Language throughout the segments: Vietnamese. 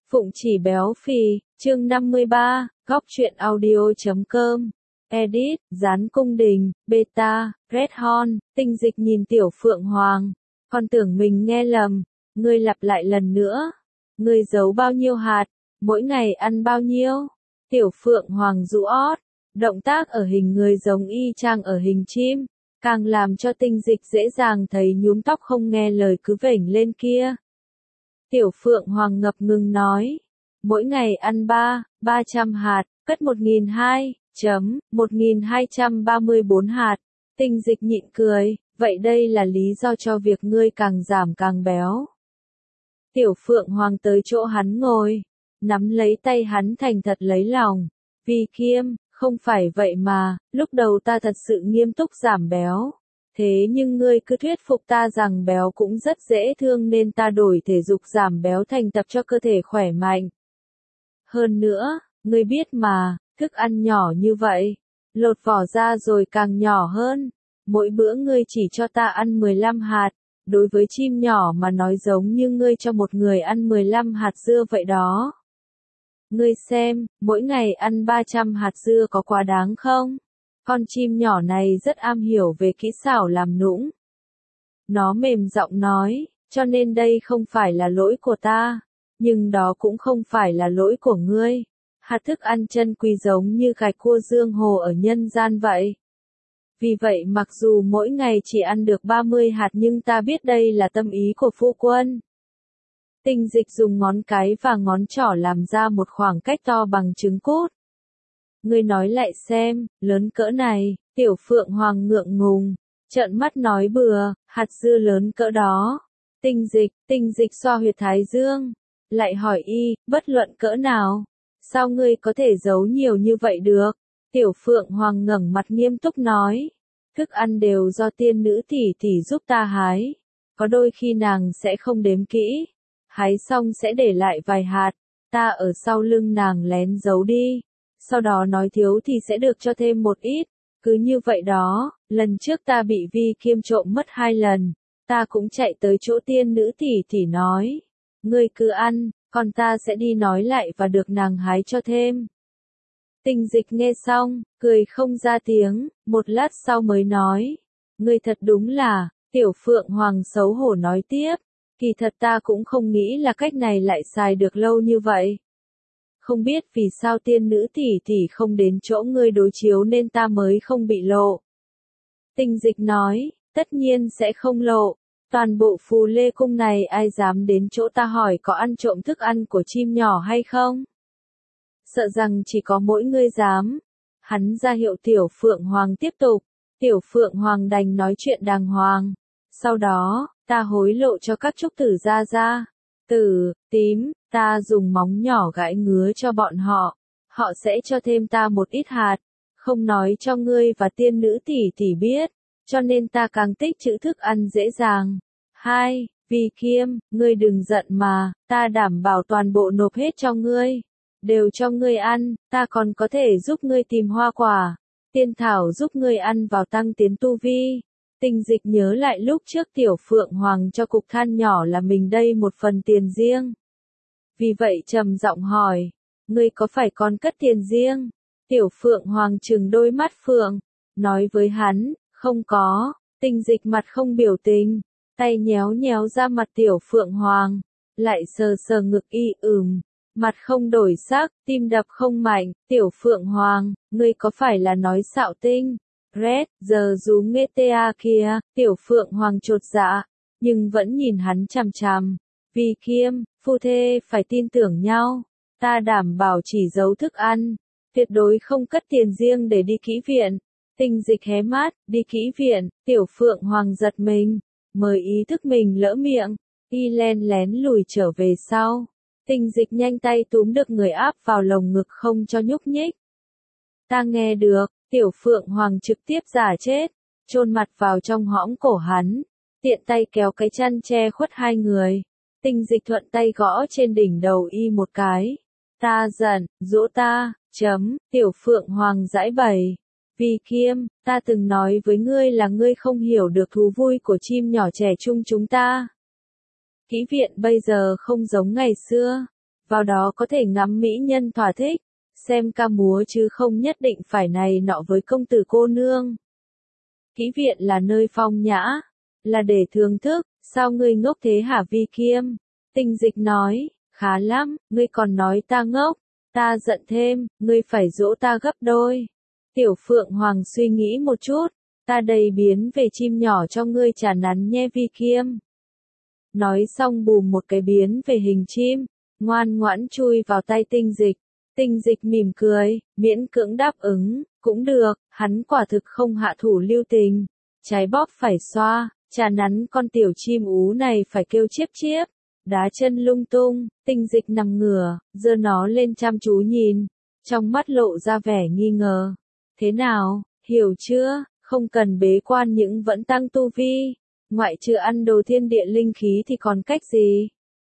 Phụng chỉ béo phì, chương 53, góc truyện audio.com. Edit, Gián Cung Đình, Beta, Red Horn, Tinh Dịch nhìn Tiểu Phượng Hoàng. Con tưởng mình nghe lầm, ngươi lặp lại lần nữa. Ngươi giấu bao nhiêu hạt, mỗi ngày ăn bao nhiêu? Tiểu Phượng Hoàng rũ ót, động tác ở hình người giống y chang ở hình chim, càng làm cho Tinh Dịch dễ dàng thấy nhúm tóc không nghe lời cứ vểnh lên kia. Tiểu Phượng Hoàng ngập ngừng nói, mỗi ngày ăn 300 hạt, cất 1234 hạt. Tinh Dịch nhịn cười, vậy đây là lý do cho việc ngươi càng giảm càng béo. Tiểu Phượng Hoàng tới chỗ hắn ngồi, nắm lấy tay hắn thành thật lấy lòng. Vì Kiêm, không phải vậy mà, lúc đầu ta thật sự nghiêm túc giảm béo. Thế nhưng ngươi cứ thuyết phục ta rằng béo cũng rất dễ thương nên ta đổi thể dục giảm béo thành tập cho cơ thể khỏe mạnh. Hơn nữa, ngươi biết mà, thức ăn nhỏ như vậy, lột vỏ ra rồi càng nhỏ hơn. Mỗi bữa ngươi chỉ cho ta ăn 15 hạt, đối với chim nhỏ mà nói giống như ngươi cho một người ăn 15 hạt dưa vậy đó. Ngươi xem, mỗi ngày ăn 300 hạt dưa có quá đáng không? Con chim nhỏ này rất am hiểu về kỹ xảo làm nũng. Nó mềm giọng nói, cho nên đây không phải là lỗi của ta, nhưng đó cũng không phải là lỗi của ngươi. Hạt thức ăn chân quý giống như gạch cua dương hồ ở nhân gian vậy. Vì vậy mặc dù mỗi ngày chỉ ăn được 30 hạt nhưng ta biết đây là tâm ý của phu quân. Tinh Dịch dùng ngón cái và ngón trỏ làm ra một khoảng cách to bằng trứng cút. Ngươi nói lại xem, lớn cỡ này, Tiểu Phượng Hoàng ngượng ngùng, trợn mắt nói bừa, hạt dưa lớn cỡ đó. Tinh Dịch xoa huyệt thái dương, lại hỏi y, bất luận cỡ nào, sao ngươi có thể giấu nhiều như vậy được? Tiểu Phượng Hoàng ngẩng mặt nghiêm túc nói, thức ăn đều do tiên nữ tỷ giúp ta hái, có đôi khi nàng sẽ không đếm kỹ, hái xong sẽ để lại vài hạt, ta ở sau lưng nàng lén giấu đi. Sau đó nói thiếu thì sẽ được cho thêm một ít, cứ như vậy đó, lần trước ta bị Vi Kiêm trộm mất 2 lần, ta cũng chạy tới chỗ tiên nữ tỷ nói, ngươi cứ ăn, còn ta sẽ đi nói lại và được nàng hái cho thêm. Tinh Dịch nghe xong, cười không ra tiếng, một lát sau mới nói, ngươi thật đúng là, Tiểu Phượng Hoàng xấu hổ nói tiếp, kỳ thật ta cũng không nghĩ là cách này lại xài được lâu như vậy. Không biết vì sao tiên nữ tỷ không đến chỗ ngươi đối chiếu nên ta mới không bị lộ. Tinh Dịch nói, tất nhiên sẽ không lộ, toàn bộ Phù Lê Cung này ai dám đến chỗ ta hỏi có ăn trộm thức ăn của chim nhỏ hay không? Sợ rằng chỉ có mỗi ngươi dám. Hắn ra hiệu Tiểu Phượng Hoàng tiếp tục, Tiểu Phượng Hoàng đành nói chuyện đàng hoàng. Sau đó, ta hối lộ cho các trúc tử gia, Tử, Tím, ta dùng móng nhỏ gãi ngứa cho bọn họ. Họ sẽ cho thêm ta một ít hạt, không nói cho ngươi và tiên nữ tỷ biết, cho nên ta càng tích trữ thức ăn dễ dàng. 2. Vi Kiêm, ngươi đừng giận mà, ta đảm bảo toàn bộ nộp hết cho ngươi, đều cho ngươi ăn, ta còn có thể giúp ngươi tìm hoa quả, tiên thảo giúp ngươi ăn vào tăng tiến tu vi. Tinh Dịch nhớ lại lúc trước Tiểu Phượng Hoàng cho cục than nhỏ là mình đây một phần tiền riêng. Vì vậy trầm giọng hỏi, ngươi có phải còn cất tiền riêng? Tiểu Phượng Hoàng trừng đôi mắt phượng, nói với hắn, không có. Tinh Dịch mặt không biểu tình, tay nhéo nhéo ra mặt Tiểu Phượng Hoàng, lại sờ sờ ngực y mặt không đổi sắc, tim đập không mạnh. Tiểu Phượng Hoàng, ngươi có phải là nói xạo tinh? Red, giờ rú nghe ta kia, Tiểu Phượng Hoàng chột dạ, nhưng vẫn nhìn hắn chằm chằm. Vì Kiêm, phu thê phải tin tưởng nhau, ta đảm bảo chỉ giấu thức ăn, tuyệt đối không cất tiền riêng để đi kỹ viện. Tinh Dịch hé mắt, đi kỹ viện, Tiểu Phượng Hoàng giật mình, mới ý thức mình lỡ miệng, y len lén lùi trở về sau. Tinh Dịch nhanh tay túm được người áp vào lồng ngực không cho nhúc nhích. Ta nghe được, Tiểu Phượng Hoàng trực tiếp giả chết, chôn mặt vào trong hõm cổ hắn, tiện tay kéo cái chăn che khuất hai người. Tinh Dịch thuận tay gõ trên đỉnh đầu y một cái. Ta giận, dỗ ta, Tiểu Phượng Hoàng giãi bày. Vì Kiêm, ta từng nói với ngươi là ngươi không hiểu được thú vui của chim nhỏ trẻ trung chúng ta. Kỹ viện bây giờ không giống ngày xưa. vào đó có thể ngắm mỹ nhân thỏa thích, xem ca múa chứ không nhất định phải này nọ với công tử cô nương. Kỹ viện là nơi phong nhã, là để thưởng thức, sao ngươi ngốc thế hả Vi Kiêm? Tinh Dịch nói, khá lắm, ngươi còn nói ta ngốc, ta giận thêm, ngươi phải dỗ ta gấp đôi. Tiểu Phượng Hoàng suy nghĩ một chút, ta đầy biến về chim nhỏ cho ngươi trả nắn nhé Vi Kiêm. Nói xong bùm một cái biến về hình chim, ngoan ngoãn chui vào tay Tinh Dịch. Tinh Dịch mỉm cười, miễn cưỡng đáp ứng, cũng được, hắn quả thực không hạ thủ lưu tình. Trái bóp phải xoa, trà nắn con tiểu chim ú này phải kêu chiếp chiếp, đá chân lung tung. Tinh Dịch nằm ngửa, giơ nó lên chăm chú nhìn, trong mắt lộ ra vẻ nghi ngờ. Thế nào, hiểu chưa, không cần bế quan những vẫn tăng tu vi, ngoại trừ ăn đồ thiên địa linh khí thì còn cách gì?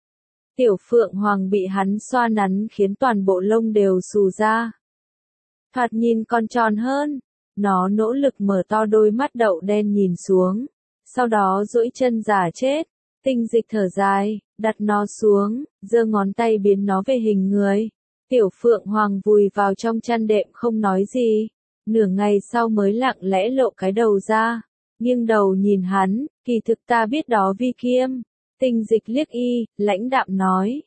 Tiểu Phượng Hoàng bị hắn xoa nắn khiến toàn bộ lông đều xù ra. Thoạt nhìn còn tròn hơn, nó nỗ lực mở to đôi mắt đậu đen nhìn xuống, sau đó duỗi chân giả chết. Tinh Dịch thở dài, đặt nó xuống, giơ ngón tay biến nó về hình người. Tiểu Phượng Hoàng vùi vào trong chăn đệm không nói gì, nửa ngày sau mới lặng lẽ lộ cái đầu ra, nghiêng đầu nhìn hắn, kỳ thực ta biết đó Vi Kiêm. Tinh Dịch liếc y, lãnh đạm nói,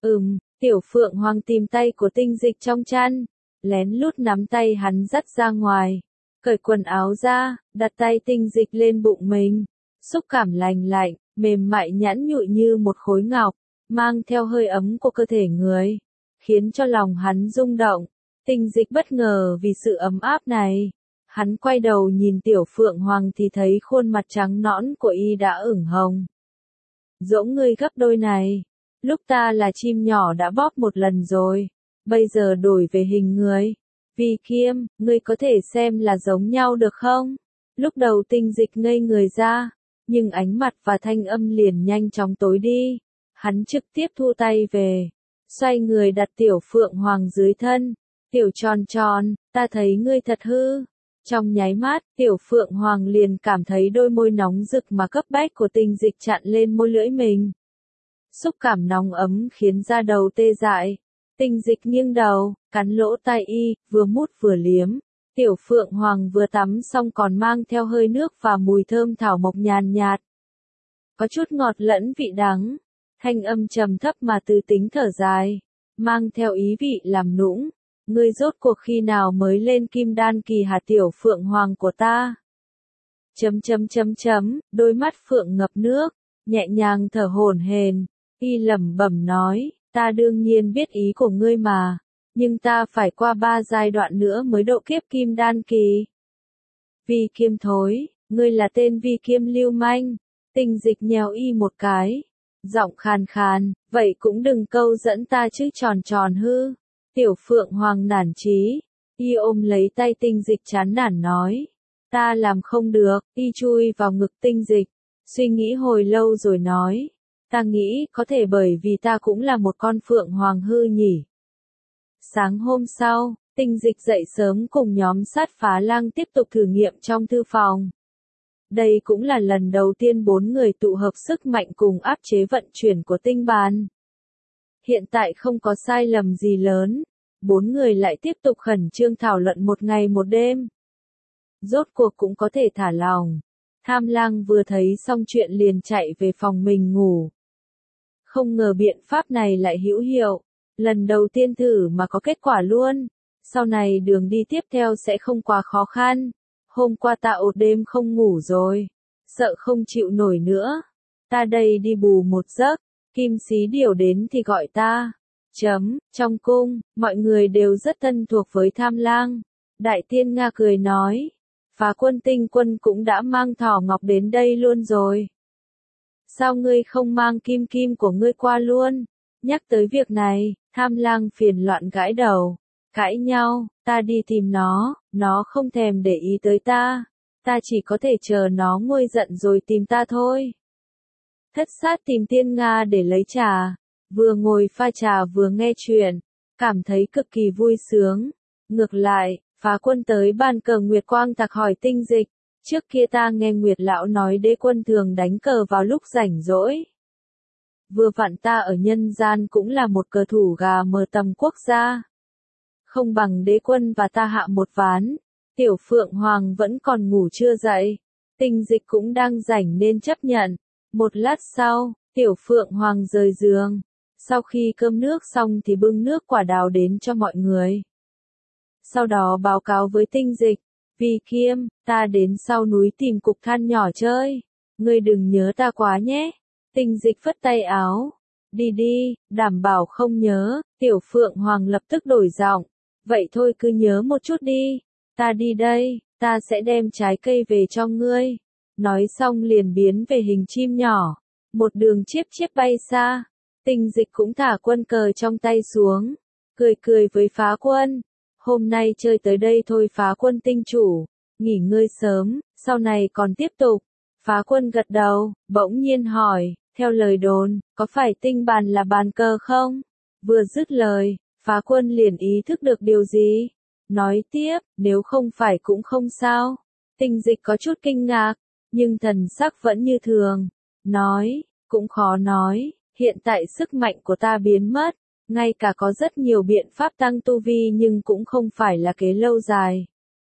Tiểu Phượng Hoàng tìm tay của Tinh Dịch trong chăn, lén lút nắm tay hắn dắt ra ngoài, cởi quần áo ra, đặt tay Tinh Dịch lên bụng mình, xúc cảm lành lạnh, mềm mại nhẵn nhụi như một khối ngọc, mang theo hơi ấm của cơ thể người, khiến cho lòng hắn rung động. Tinh Dịch bất ngờ vì sự ấm áp này, hắn quay đầu nhìn Tiểu Phượng Hoàng thì thấy khuôn mặt trắng nõn của y đã ửng hồng. Dỗ ngươi gấp đôi này, lúc ta là chim nhỏ đã bóp một lần rồi, bây giờ đổi về hình người. Vi Kiêm, ngươi có thể xem là giống nhau được không? Lúc đầu Tinh Dịch ngây người ra, nhưng ánh mặt và thanh âm liền nhanh chóng tối đi. Hắn trực tiếp thu tay về, xoay người đặt Tiểu Phượng Hoàng dưới thân. Tiểu tròn tròn, ta thấy ngươi thật hư. Trong nháy mắt, Tiểu Phượng Hoàng liền cảm thấy đôi môi nóng rực mà cấp bách của Tinh Dịch chặn lên môi lưỡi mình. Xúc cảm nóng ấm khiến da đầu tê dại. Tinh Dịch nghiêng đầu, cắn lỗ tai y, vừa mút vừa liếm. Tiểu Phượng Hoàng vừa tắm xong còn mang theo hơi nước và mùi thơm thảo mộc nhàn nhạt. Có chút ngọt lẫn vị đắng. Thanh âm trầm thấp mà tư tính thở dài, mang theo ý vị làm nũng. Ngươi rốt cuộc khi nào mới lên kim đan kỳ hả Tiểu Phượng Hoàng của ta? Đôi mắt Phượng ngập nước, nhẹ nhàng thở hổn hển, y lẩm bẩm nói, ta đương nhiên biết ý của ngươi mà, nhưng ta phải qua 3 giai đoạn nữa mới độ kiếp kim đan kỳ. Vi Kiêm thối, ngươi là tên Vi Kiêm lưu manh. Tinh Dịch nhèo y một cái, giọng khàn khàn, vậy cũng đừng câu dẫn ta chứ tròn tròn hư. Tiểu Phượng Hoàng nản chí, y ôm lấy tay Tinh Dịch chán nản nói, ta làm không được. Y chui vào ngực Tinh Dịch, suy nghĩ hồi lâu rồi nói, ta nghĩ có thể bởi vì ta cũng là một con Phượng Hoàng hư nhỉ. Sáng hôm sau, Tinh Dịch dậy sớm cùng nhóm sát phá lang tiếp tục thử nghiệm trong thư phòng. Đây cũng là lần đầu tiên 4 người tụ hợp sức mạnh cùng áp chế vận chuyển của tinh bàn. Hiện tại không có sai lầm gì lớn, 4 người lại tiếp tục khẩn trương thảo luận một ngày một đêm. Rốt cuộc cũng có thể thả lòng. Tham Lang vừa thấy xong chuyện liền chạy về phòng mình ngủ. Không ngờ biện pháp này lại hữu hiệu, lần đầu tiên thử mà có kết quả luôn. Sau này đường đi tiếp theo sẽ không quá khó khăn. Hôm qua ta ột đêm không ngủ rồi, sợ không chịu nổi nữa. Ta đây đi bù một giấc, Kim Xí Điều đến thì gọi ta. Trong cung, mọi người đều rất thân thuộc với Tham Lang. Đại Tiên Nga cười nói, Phá Quân Tinh Quân cũng đã mang thỏ ngọc đến đây luôn rồi. Sao ngươi không mang kim kim của ngươi qua luôn? Nhắc tới việc này, Tham Lang phiền loạn gãi đầu. Cãi nhau, ta đi tìm nó không thèm để ý tới ta. Ta chỉ có thể chờ nó nguôi giận rồi tìm ta thôi. Thất Sát tìm Tiên Nga để lấy trà, vừa ngồi pha trà vừa nghe chuyện, cảm thấy cực kỳ vui sướng. Ngược lại, Phá Quân tới bàn cờ Nguyệt Quang Tạc hỏi Tinh Dịch, trước kia ta nghe Nguyệt Lão nói Đế Quân thường đánh cờ vào lúc rảnh rỗi. vừa vặn ta ở nhân gian cũng là một cờ thủ gà mờ tầm quốc gia. Không bằng đế quân và ta hạ một ván. Tiểu Phượng Hoàng vẫn còn ngủ chưa dậy. Tinh Dịch cũng đang rảnh nên chấp nhận. Một lát sau, Tiểu Phượng Hoàng rời giường. Sau khi cơm nước xong thì bưng nước quả đào đến cho mọi người. Sau đó báo cáo với Tinh Dịch. Vi Kiêm, ta đến sau núi tìm cục than nhỏ chơi. Ngươi đừng nhớ ta quá nhé. Tinh Dịch phất tay áo. Đi đi, đảm bảo không nhớ. Tiểu Phượng Hoàng lập tức đổi giọng. Vậy thôi cứ nhớ một chút đi. Ta đi đây, ta sẽ đem trái cây về cho ngươi. Nói xong liền biến về hình chim nhỏ. Một đường chiếp chiếp bay xa. Tinh Dịch cũng thả quân cờ trong tay xuống. Cười cười với Phá Quân. Hôm nay chơi tới đây thôi Phá Quân tinh chủ. Nghỉ ngơi sớm, sau này còn tiếp tục. Phá Quân gật đầu, bỗng nhiên hỏi, theo lời đồn, có phải tinh bàn là bàn cờ không? Vừa dứt lời, Phá Quân liền ý thức được điều gì? Nói tiếp, nếu không phải cũng không sao. Tinh Dịch có chút kinh ngạc, nhưng thần sắc vẫn như thường. Nói, cũng khó nói, hiện tại sức mạnh của ta biến mất. Ngay cả có rất nhiều biện pháp tăng tu vi nhưng cũng không phải là kế lâu dài.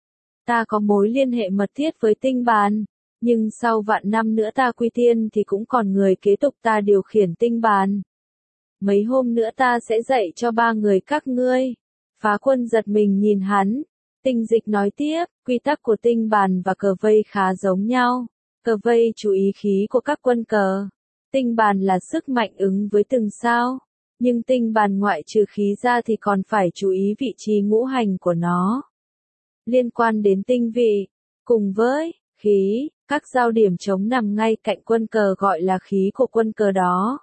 Ta có mối liên hệ mật thiết với tinh bàn. Nhưng sau vạn năm nữa ta quy tiên thì cũng còn người kế tục ta điều khiển tinh bàn. Mấy hôm nữa ta sẽ dạy cho 3 người các ngươi. Phá Quân giật mình nhìn hắn. Tinh Dịch nói tiếp, quy tắc của tinh bàn và cờ vây khá giống nhau. Cờ vây chú ý khí của các quân cờ. Tinh bàn là sức mạnh ứng với từng sao. Nhưng tinh bàn ngoại trừ khí ra thì còn phải chú ý vị trí ngũ hành của nó. Liên quan đến tinh vị, cùng với khí, các giao điểm trống nằm ngay cạnh quân cờ gọi là khí của quân cờ đó.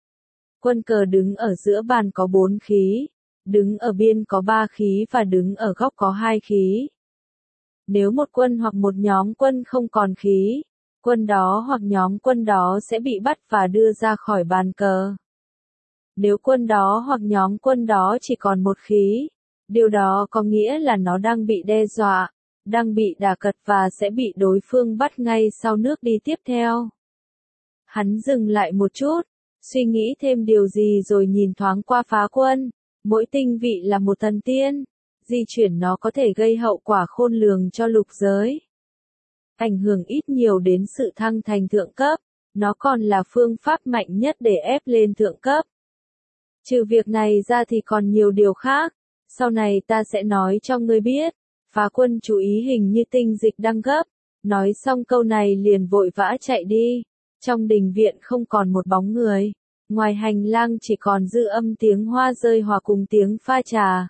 Quân cờ đứng ở giữa bàn có 4 khí, đứng ở biên có 3 khí và đứng ở góc có 2 khí. Nếu một quân hoặc một nhóm quân không còn khí, quân đó hoặc nhóm quân đó sẽ bị bắt và đưa ra khỏi bàn cờ. Nếu quân đó hoặc nhóm quân đó chỉ còn một khí, điều đó có nghĩa là nó đang bị đe dọa, đang bị đả cật và sẽ bị đối phương bắt ngay sau nước đi tiếp theo. Hắn dừng lại một chút, suy nghĩ thêm điều gì rồi nhìn thoáng qua Phá Quân. Mỗi tinh vị là một thần tiên, di chuyển nó có thể gây hậu quả khôn lường cho lục giới. Ảnh hưởng ít nhiều đến sự thăng thành thượng cấp, nó còn là phương pháp mạnh nhất để ép lên thượng cấp. Trừ việc này ra thì còn nhiều điều khác, sau này ta sẽ nói cho ngươi biết. Phá Quân chú ý hình như Tinh Dịch đang gấp, nói xong câu này liền vội vã chạy đi. Trong đình viện không còn một bóng người, ngoài hành lang chỉ còn dư âm tiếng hoa rơi hòa cùng tiếng pha trà.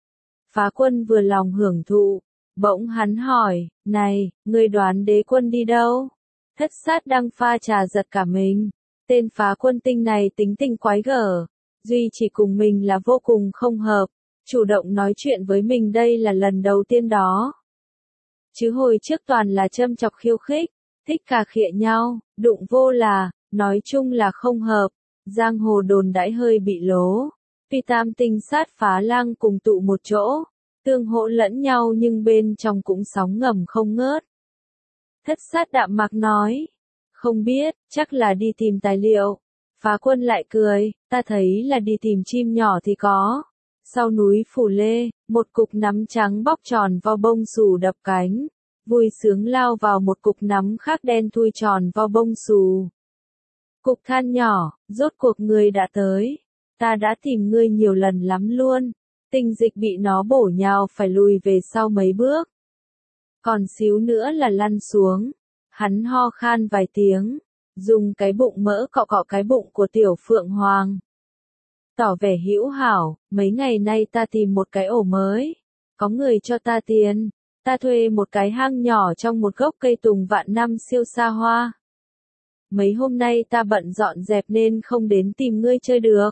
Phá Quân vừa lòng hưởng thụ, bỗng hắn hỏi, này, ngươi đoán đế quân đi đâu? Thất Sát đang pha trà giật cả mình, tên Phá Quân tinh này tính tình quái gở, duy chỉ cùng mình là vô cùng không hợp. Chủ động nói chuyện với mình đây là lần đầu tiên đó. Chứ hồi trước toàn là châm chọc khiêu khích, thích cà khịa nhau, đụng vô là, nói chung là không hợp. Giang hồ đồn đãi hơi bị lố. Vì tam tinh sát phá lang cùng tụ một chỗ, tương hỗ lẫn nhau nhưng bên trong cũng sóng ngầm không ngớt. Thất Sát đạm mạc nói, không biết, chắc là đi tìm tài liệu. Phá Quân lại cười, ta thấy là đi tìm chim nhỏ thì có. Sau núi Phủ Lê, một cục nắm trắng bóc tròn vo bông xù đập cánh, vui sướng lao vào một cục nắm khác đen thui tròn vo bông xù. Cục than nhỏ, rốt cuộc ngươi đã tới. Ta đã tìm ngươi nhiều lần lắm luôn. Tinh Dịch bị nó bổ nhào phải lùi về sau mấy bước. Còn xíu nữa là lăn xuống. Hắn ho khan vài tiếng, dùng cái bụng mỡ cọ cọ cái bụng của Tiểu Phượng Hoàng. Tỏ vẻ hữu hảo, mấy ngày nay ta tìm một cái ổ mới. Có người cho ta tiền. Ta thuê một cái hang nhỏ trong một gốc cây tùng vạn năm siêu xa hoa. Mấy hôm nay ta bận dọn dẹp nên không đến tìm ngươi chơi được.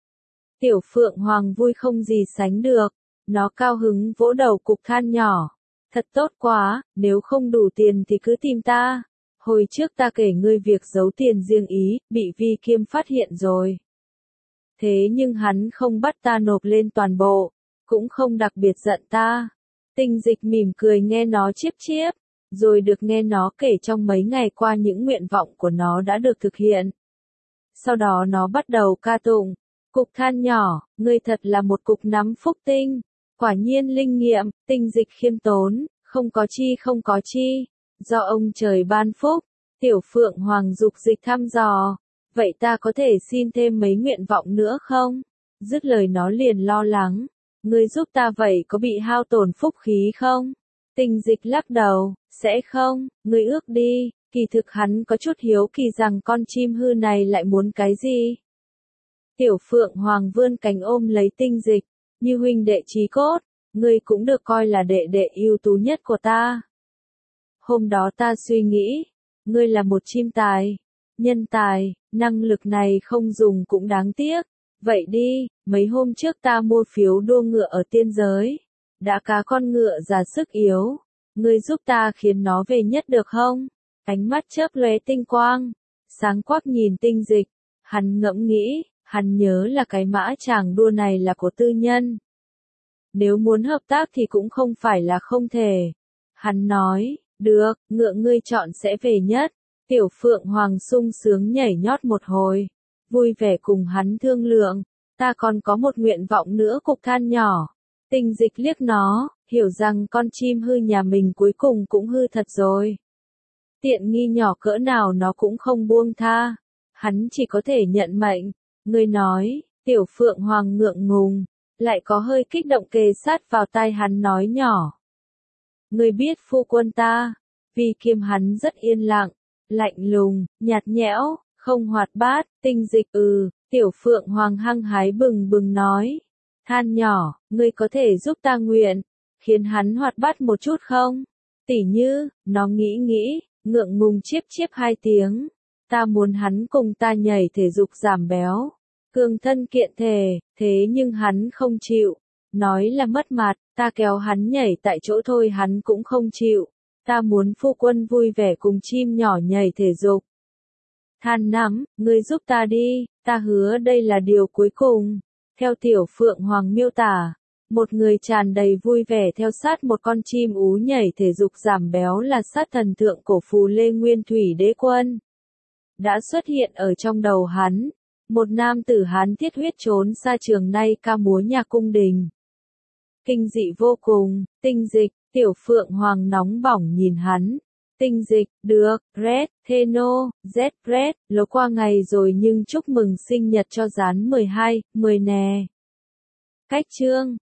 Tiểu Phượng Hoàng vui không gì sánh được. Nó cao hứng vỗ đầu cục than nhỏ. Thật tốt quá, nếu không đủ tiền thì cứ tìm ta. Hồi trước ta kể ngươi việc giấu tiền riêng ý, bị Vi Kiêm phát hiện rồi. Thế nhưng hắn không bắt ta nộp lên toàn bộ, cũng không đặc biệt giận ta. Tinh Dịch mỉm cười nghe nó chiếp chiếp, rồi được nghe nó kể trong mấy ngày qua những nguyện vọng của nó đã được thực hiện. Sau đó nó bắt đầu ca tụng. Cục than nhỏ, ngươi thật là một cục nắm phúc tinh. Quả nhiên linh nghiệm, tinh dịch khiêm tốn, không có chi. Do ông trời ban phúc. Tiểu Phượng Hoàng dục dịch thăm dò. Vậy ta có thể xin thêm mấy nguyện vọng nữa không? Dứt lời nó liền lo lắng. Ngươi giúp ta vậy có bị hao tổn phúc khí không? Tinh dịch lắc đầu, sẽ không, ngươi ước đi. Kỳ thực hắn có chút hiếu kỳ rằng con chim hư này lại muốn cái gì. Tiểu Phượng Hoàng vươn cánh ôm lấy tinh dịch, như huynh đệ chí cốt, ngươi cũng được coi là đệ đệ ưu tú nhất của ta. Hôm đó ta suy nghĩ, ngươi là một chim tài, nhân tài, năng lực này không dùng cũng đáng tiếc. Vậy đi, mấy hôm trước ta mua phiếu đua ngựa ở tiên giới, đã cá con ngựa già sức yếu, ngươi giúp ta khiến nó về nhất được không? Ánh mắt chớp lóe tinh quang, sáng quắc nhìn tinh dịch, hắn ngẫm nghĩ, hắn nhớ là cái mã chàng đua này là của tư nhân. Nếu muốn hợp tác thì cũng không phải là không thể. Hắn nói, được, ngựa ngươi chọn sẽ về nhất. Tiểu Phượng Hoàng sung sướng nhảy nhót một hồi, vui vẻ cùng hắn thương lượng, ta còn có một nguyện vọng nữa cục than nhỏ. Tinh dịch liếc nó, hiểu rằng con chim hư nhà mình cuối cùng cũng hư thật rồi. Tiện nghi nhỏ cỡ nào nó cũng không buông tha. Hắn chỉ có thể nhận mệnh. Ngươi nói, Tiểu Phượng Hoàng ngượng ngùng, lại có hơi kích động kề sát vào tai hắn nói nhỏ. Ngươi biết phu quân ta, vì kiêm hắn rất yên lặng, lạnh lùng, nhạt nhẽo, không hoạt bát, tinh dịch Tiểu Phượng Hoàng hăng hái bừng bừng nói. Than nhỏ, ngươi có thể giúp ta nguyện, khiến hắn hoạt bát một chút không? Tỉ như, nó nghĩ, ngượng ngùng chiếp hai tiếng. Ta muốn hắn cùng ta nhảy thể dục giảm béo, cường thân kiện thể, thế nhưng hắn không chịu. Nói là mất mặt, ta kéo hắn nhảy tại chỗ thôi hắn cũng không chịu. Ta muốn phu quân vui vẻ cùng chim nhỏ nhảy thể dục. Than nắm, ngươi giúp ta đi, ta hứa đây là điều cuối cùng. Theo Tiểu Phượng Hoàng miêu tả, một người tràn đầy vui vẻ theo sát một con chim ú nhảy thể dục giảm béo là sát thần thượng cổ Phù Lê Nguyên Thủy Đế Quân. Đã xuất hiện ở trong đầu hắn, một nam tử Hán thiết huyết trốn xa trường nay ca múa nhạc cung đình. Kinh dị vô cùng, tinh dịch, Tiểu Phượng Hoàng nóng bỏng nhìn hắn. Tinh dịch, được, Red, Theno, Z, Red, lố qua ngày rồi nhưng chúc mừng sinh nhật cho gián 12, 10 nè. Cách chương